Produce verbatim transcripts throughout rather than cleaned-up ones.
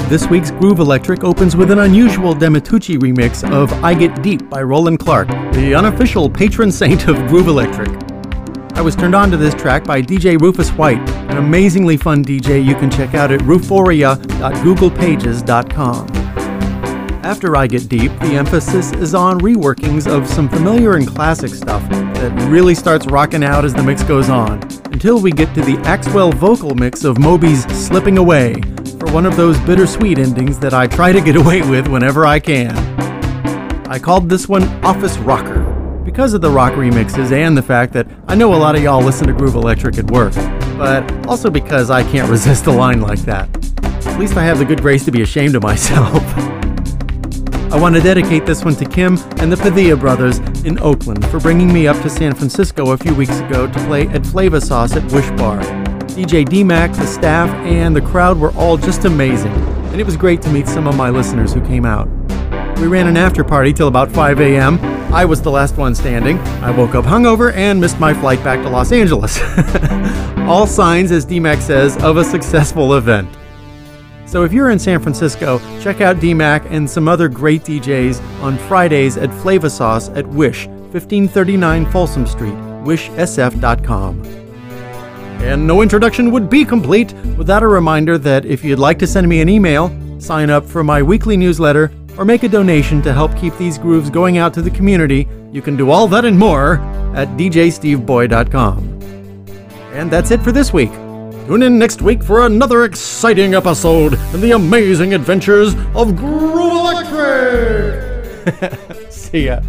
This week's Groove Electric opens with an unusual Demetucci remix of I Get Deep by Roland Clark, the unofficial patron saint of Groove Electric. I was turned on to this track by D J Rufus White, an amazingly fun D J you can check out at ruforia dot google pages dot com. After I Get Deep, the emphasis is on reworkings of some familiar and classic stuff that really starts rocking out as the mix goes on, until we get to the Axwell vocal mix of Moby's Slipping Away, for one of those bittersweet endings that I try to get away with whenever I can. I called this one Office Rocker, because of the rock remixes and the fact that I know a lot of y'all listen to Groove Electric at work, but also because I can't resist a line like that. At least I have the good grace to be ashamed of myself. I want to dedicate this one to Kim and the Padilla brothers in Oakland for bringing me up to San Francisco a few weeks ago to play at Flava Sauce at Wish Bar. D J D-Mac, the staff, and the crowd were all just amazing, and it was great to meet some of my listeners who came out. We ran an after party till about five a.m. I was the last one standing. I woke up hungover and missed my flight back to Los Angeles. All signs, as D-Mac says, of a successful event. So if you're in San Francisco, check out D-Mac and some other great D Js on Fridays at Flava Sauce at Wish, fifteen thirty-nine Folsom Street, wish s f dot com. And no introduction would be complete without a reminder that if you'd like to send me an email, sign up for my weekly newsletter, or make a donation to help keep these grooves going out to the community, you can do all that and more at d j steve boy dot com. And that's it for this week. Tune in next week for another exciting episode in the amazing adventures of Groove Electric! See ya.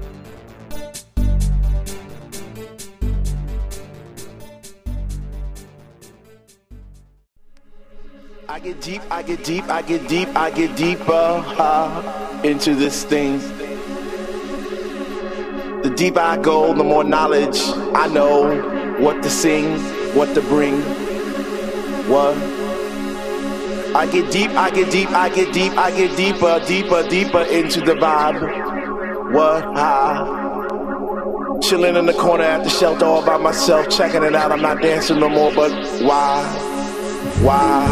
I get deep, I get deep, I get deep, I get deeper uh, into this thing. The deeper I go, the more knowledge I know what to sing, what to bring. What? I get deep, I get deep, I get deep, I get deeper, deeper, deeper into the vibe. What? Ah. Chilling in the corner at the shelter all by myself, checking it out. I'm not dancing no more, but why? Why?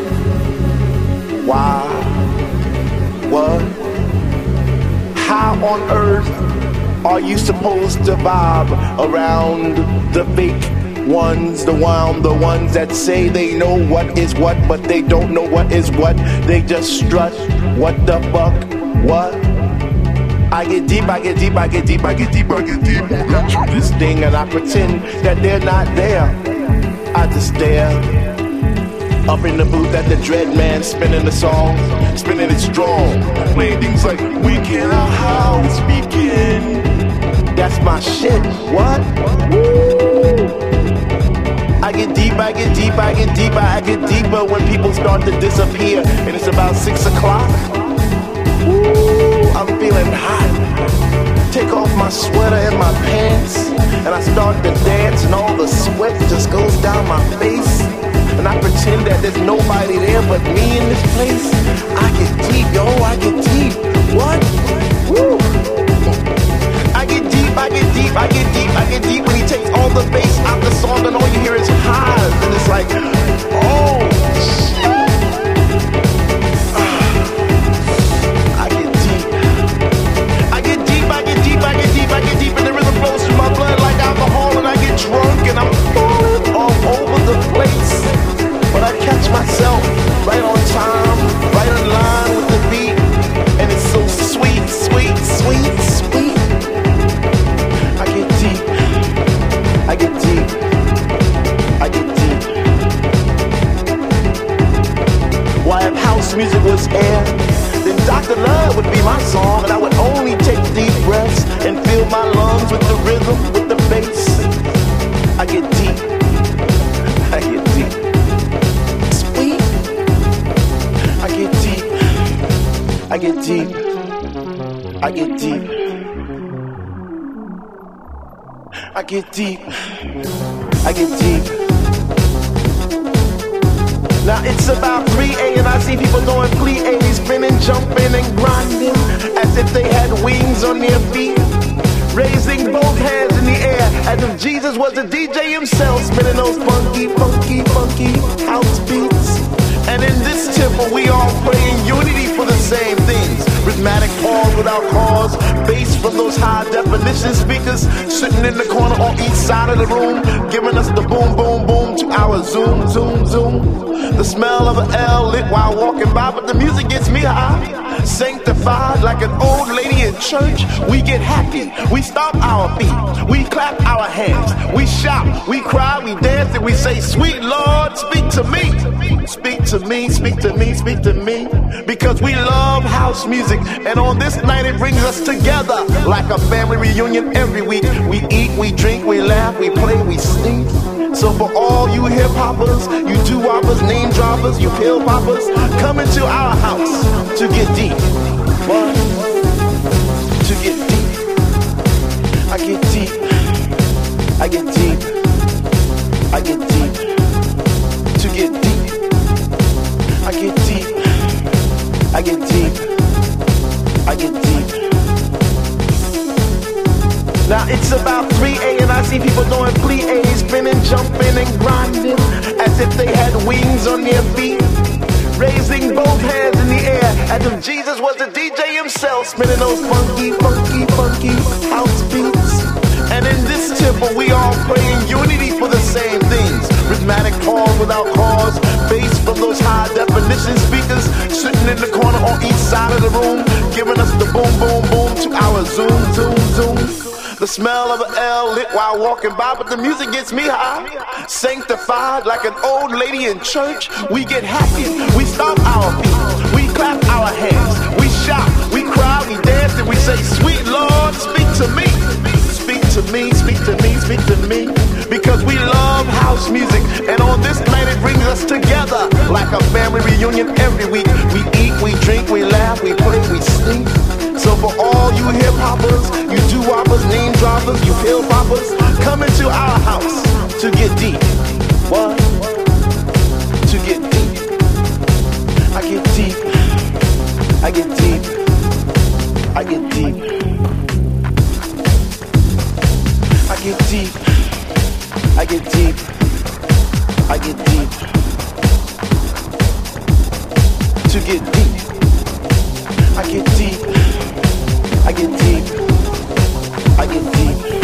Why? What? How on earth are you supposed to vibe around the fake ones, the one, the ones that say they know what is what, but they don't know what is what? They just strut. What the fuck? What? I get deep, I get deep, I get deep, I get deep, I get deep into this thing, and I pretend that they're not there. I just stare. Up in the booth at the Dread Man, spinning the song, spinning it strong, playing things like "We Can Our House Begin." That's my shit. What? Woo! I get deep, I get deep, I get deeper, I get deeper when people start to disappear, and it's about six o'clock. Woo! I'm feeling hot. Take off my sweater and my pants, and I start to dance, and all the sweat just goes down my face. And I pretend that there's nobody there but me in this place. I get deep, yo, I get deep. What? Woo! I get deep, I get deep, I get deep, I get deep when he takes all the bass out the song and all you hear is highs. And it's like, oh, shit. I get deep. I get deep, I get deep, I get deep, I get deep, and the rhythm flows through my blood like alcohol, and I get drunk and I'm falling all over the place. But I catch myself right on time, right in line with the beat, and it's so sweet, sweet, sweet, sweet. I get deep, I get deep, I get deep. Why, if house music was air, then Doctor Love would be my song, and I would only take deep breaths and fill my lungs with the rhythm, with the bass. I get deep, I get deep. I get deep, I get deep, I get deep, I get deep, I get deep. Now it's about three a and I see people doing plie, spinning, jumping and grinding as if they had wings on their feet, raising both hands in the air as if Jesus was the D J himself, spinning those funky, funky, funky house beats. And in this temple we all pray in unity for the same things. Rhythmic pause without cause, bass from those high definition speakers sitting in the corner on each side of the room, giving us the boom, boom, boom to our zoom, zoom, zoom. The smell of an L lit while walking by, but the music gets me high. Sanctified like an old lady in church, we get happy, we stomp our feet, we clap our hands, we shout, we cry, we dance, and we say, sweet Lord, speak to me, speak to me, speak to me, speak to me, because we love house music, and on this night it brings us together like a family reunion every week. We eat, we drink, we laugh, we play, we sleep. So for all you hip-hoppers, you doo-woppers, name-droppers, you pill-poppers, come into our house to get deep. What? To get deep. I get deep. I get deep. I get deep. To get deep. I get deep. I get deep. I get deep. Now it's about three A and I see people doing plie, spinning, jumping and grinding as if they had wings on their feet, raising both hands in the air as if Jesus was the D J himself, spinning those funky, funky, funky house beats. And in this temple we all pray in unity for the same things. Rhythmic pause without cause, bass from those high definition speakers sitting in the corner on each side of the room, giving us the boom, boom, boom to our zoom, zoom, zoom. The smell of an L lit while walking by, but the music gets me high. Sanctified like an old lady in church, we get happy, we stomp our feet, we clap our hands, we shout, we cry, we dance, and we say, sweet Lord, speak to me, speak to me, speak to me, speak to me, because we love house music, and on this night it brings us together like a family reunion every week. We eat, we drink, we laugh, we play, we sleep. So for all you hip-hoppers, you doo-woppers, name-droppers, you pill-poppers, come into our house to get deep. What? To get deep. I get deep. I get deep. I get deep. I get deep. I get deep. I get deep. To get deep. I get deep. I get deep. I get deep.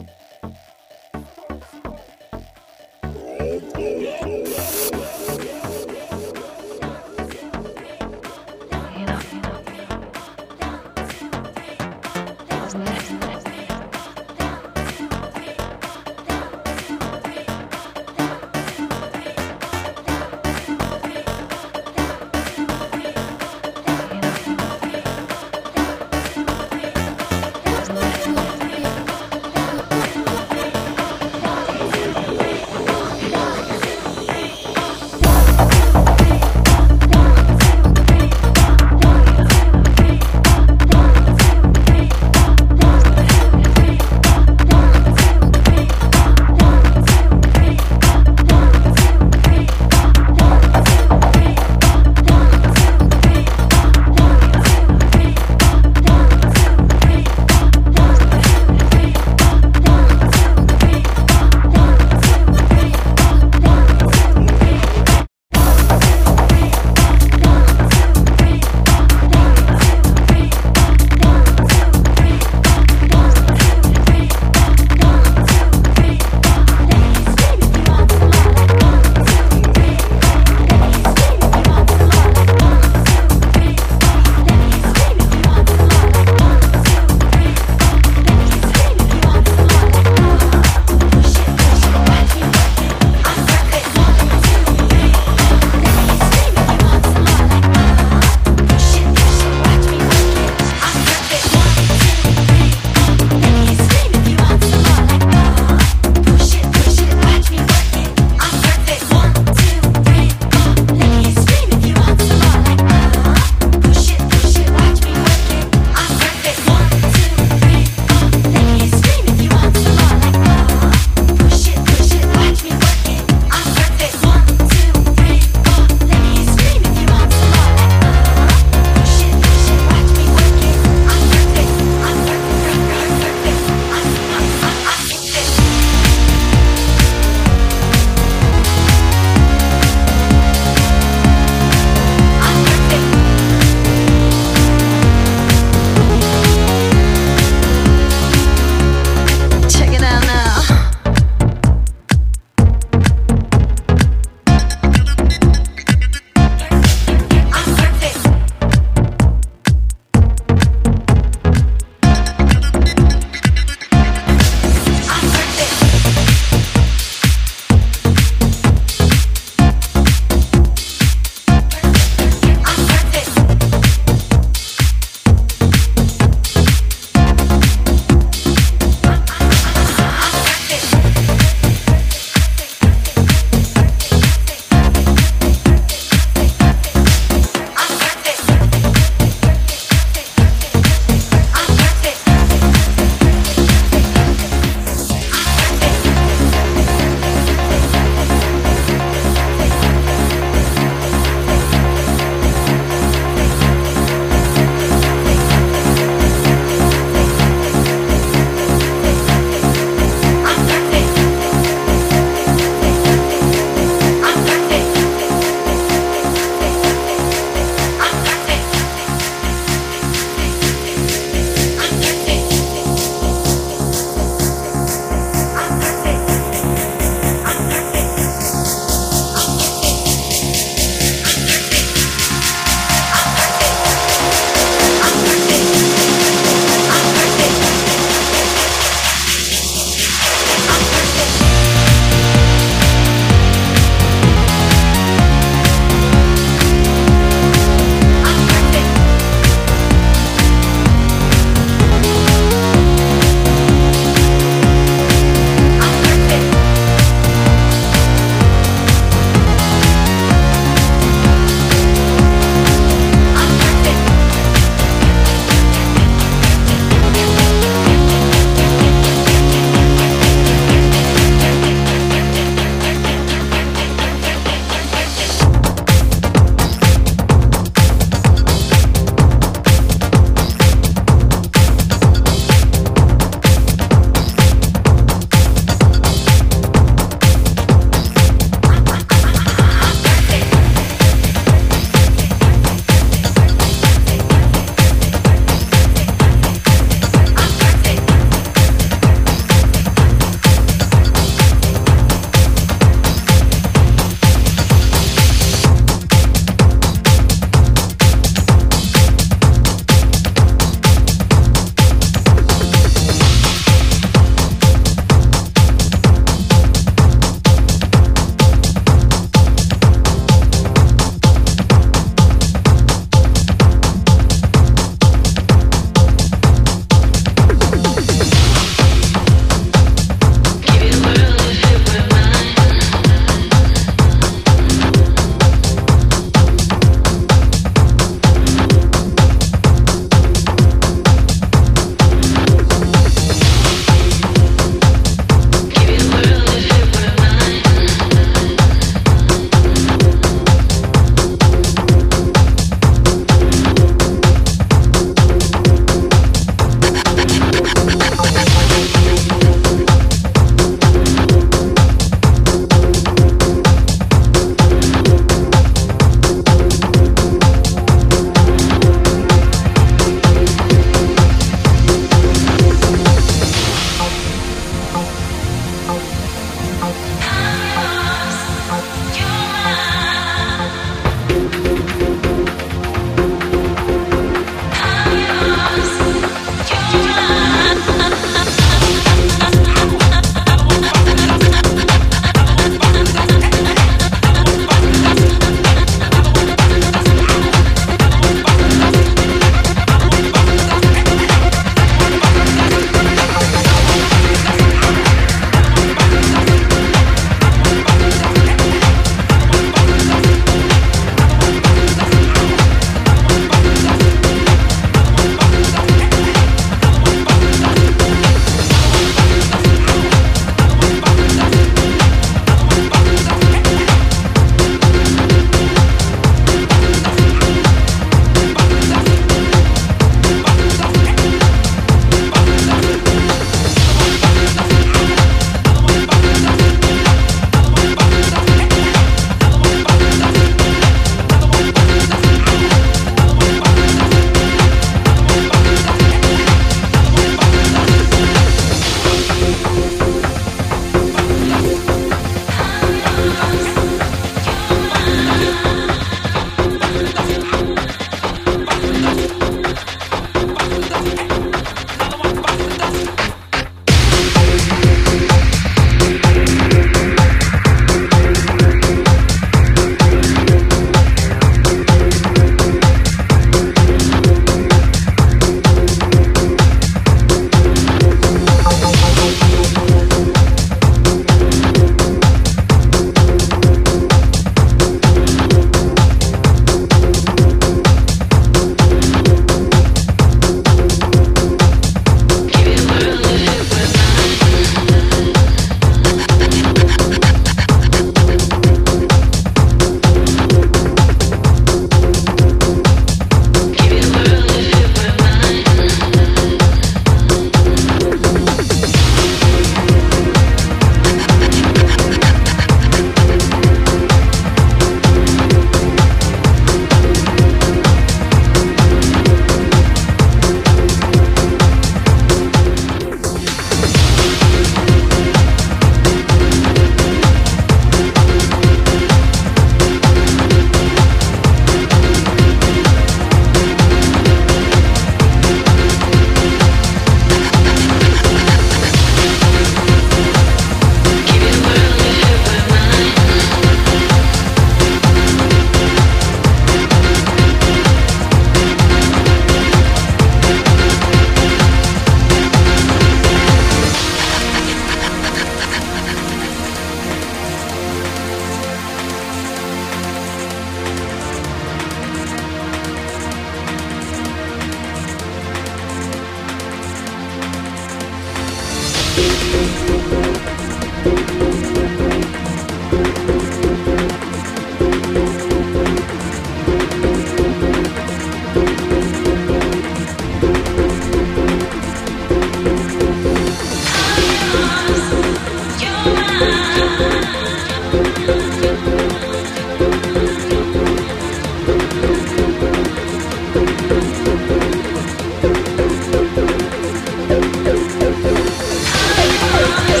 Because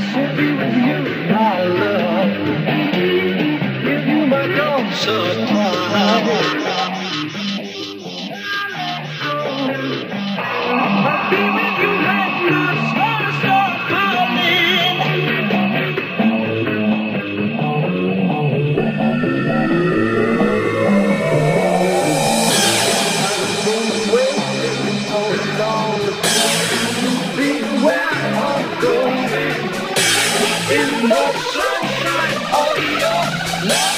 should be with you, my love. Give you my love supply. I'll be with you like my stars start falling. In the sunshine of your love.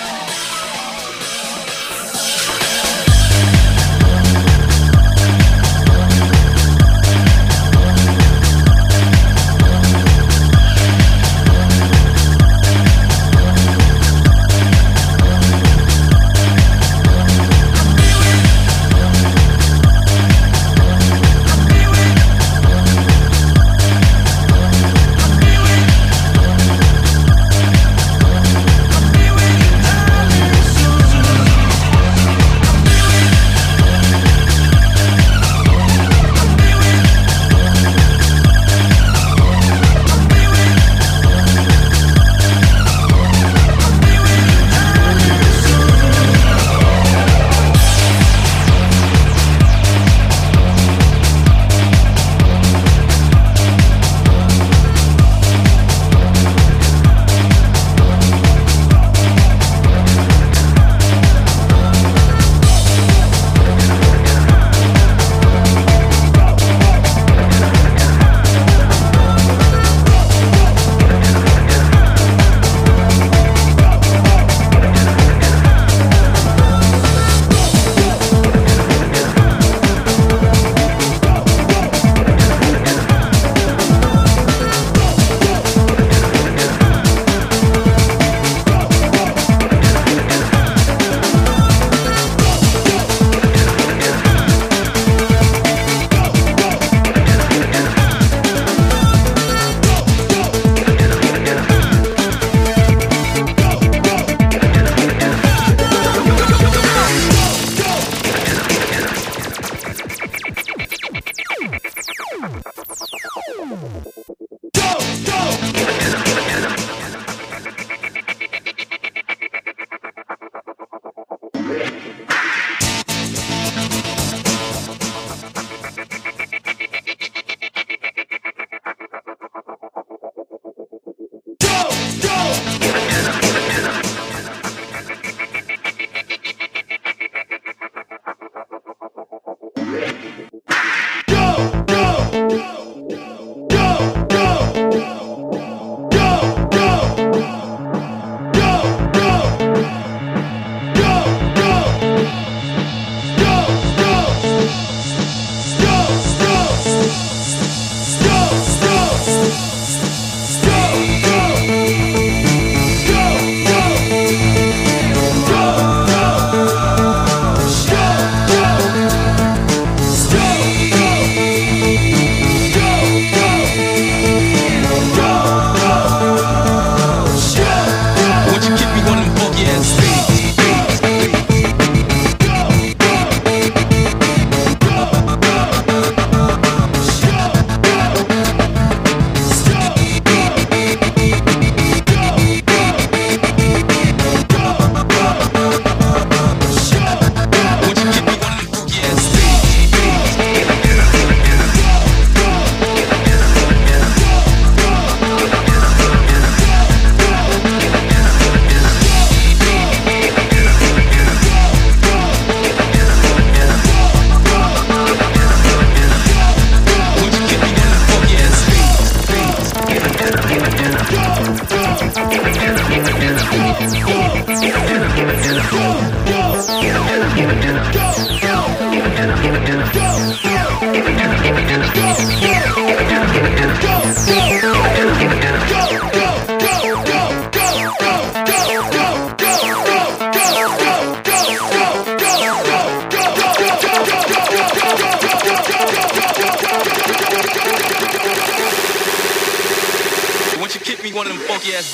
One of them funky ass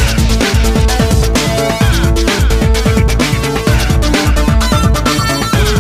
beats.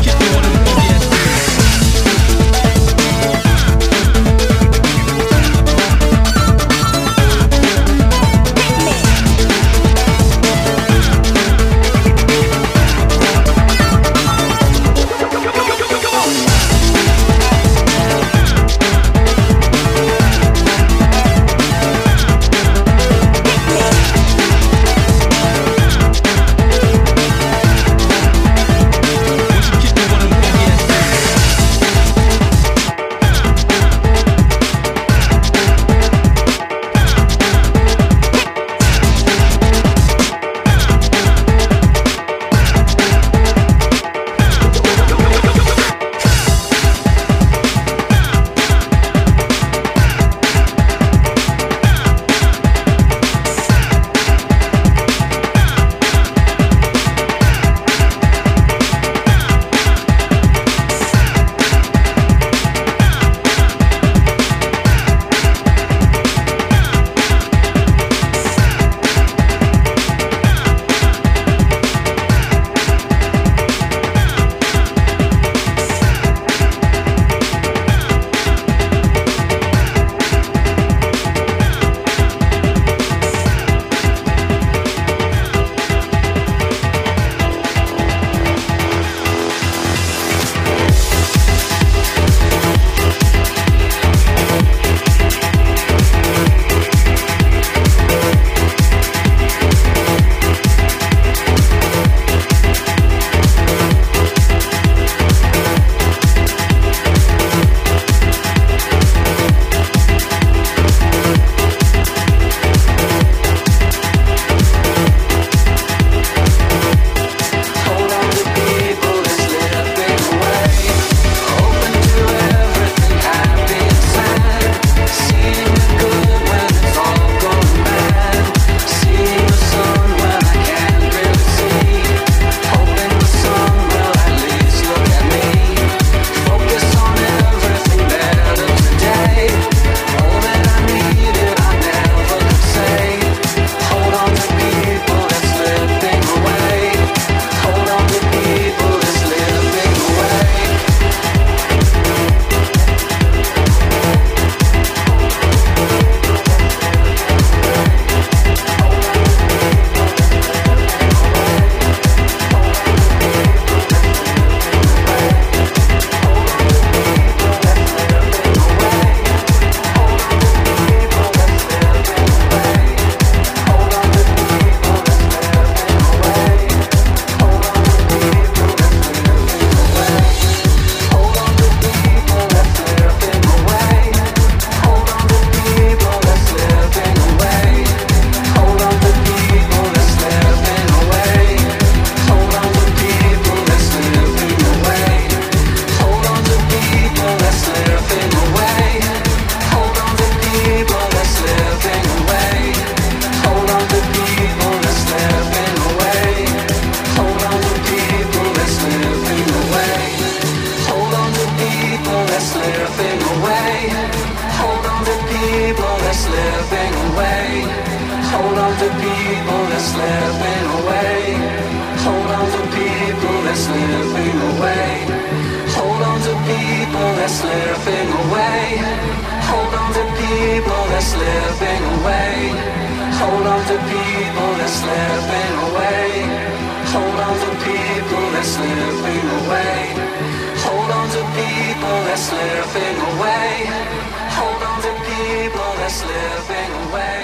that's slipping away. Hold on to people that's slipping away. Hold on to people that's slipping away. Hold on to people that's slipping away. Hold on to people that's slipping away.